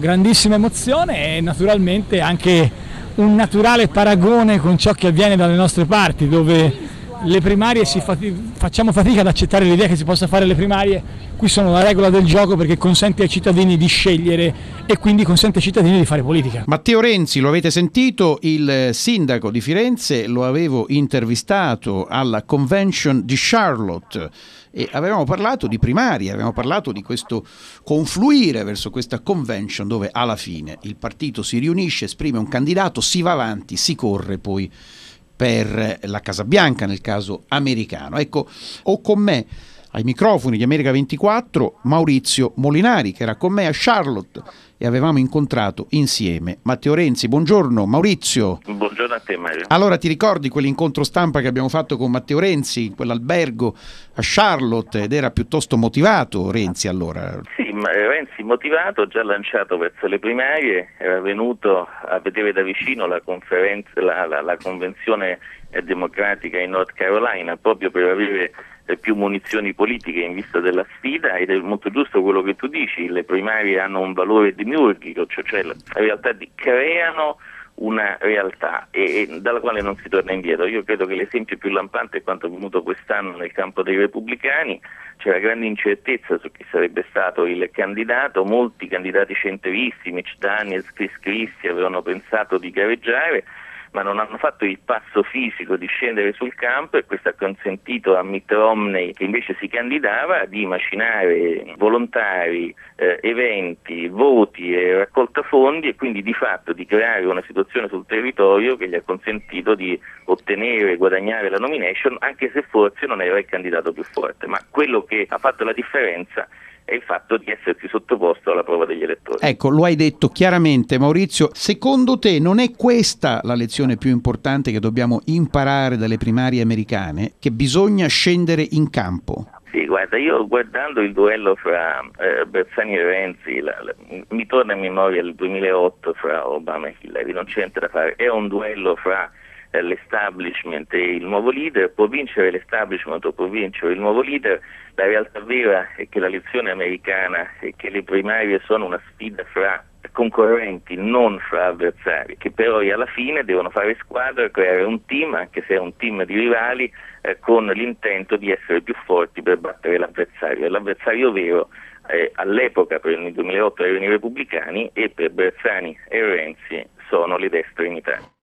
grandissima emozione e naturalmente anche un naturale paragone con ciò che avviene dalle nostre parti, dove le primarie facciamo fatica ad accettare l'idea che si possa fare le primarie. Qui sono la regola del gioco perché consente ai cittadini di scegliere e quindi consente ai cittadini di fare politica. Matteo Renzi, lo avete sentito, il sindaco di Firenze, lo avevo intervistato alla convention di Charlotte e avevamo parlato di primarie, avevamo parlato di questo confluire verso questa convention dove alla fine il partito si riunisce, esprime un candidato, si va avanti, si corre poi per la Casa Bianca nel caso americano. Ecco, ho con me ai microfoni di America 24 Maurizio Molinari, che era con me a Charlotte e avevamo incontrato insieme Matteo Renzi. Buongiorno Maurizio. Buongiorno a te Mario. Allora, ti ricordi quell'incontro stampa che abbiamo fatto con Matteo Renzi in quell'albergo a Charlotte, ed era piuttosto motivato Renzi allora? Sì, ma Renzi motivato, già lanciato verso le primarie, era venuto a vedere da vicino la convenzione democratica in North Carolina proprio per avere più munizioni politiche in vista della sfida, ed è molto giusto quello che tu dici, le primarie hanno un valore demiurgico, cioè in realtà creano una realtà e dalla quale non si torna indietro. Io credo che l'esempio più lampante è quanto avvenuto quest'anno nel campo dei repubblicani. C'era grande incertezza su chi sarebbe stato il candidato, molti candidati centristi, Mitch Daniels, Chris Christie, avevano pensato di gareggiare, ma non hanno fatto il passo fisico di scendere sul campo, e questo ha consentito a Mitt Romney, che invece si candidava, di macinare volontari, eventi, voti e raccolta fondi, e quindi di fatto di creare una situazione sul territorio che gli ha consentito di ottenere e guadagnare la nomination, anche se forse non era il candidato più forte. Ma quello che ha fatto la differenza è il fatto di essersi sottoposto alla prova degli elettori. Ecco, lo hai detto chiaramente Maurizio, secondo te non è questa la lezione più importante che dobbiamo imparare dalle primarie americane, che bisogna scendere in campo? Sì, guarda, io guardando il duello fra Bersani e Renzi, mi torna in memoria il 2008 fra Obama e Hillary, non c'è niente da fare, è un duello fra l'establishment e il nuovo leader. Può vincere l'establishment o può vincere il nuovo leader. La realtà vera è che la lezione americana è che le primarie sono una sfida fra concorrenti, non fra avversari, che però alla fine devono fare squadra, creare un team, anche se è un team di rivali, con l'intento di essere più forti per battere l'avversario. E l'avversario vero all'epoca, per il 2008, erano i repubblicani, e per Bersani e Renzi sono le destre in Italia.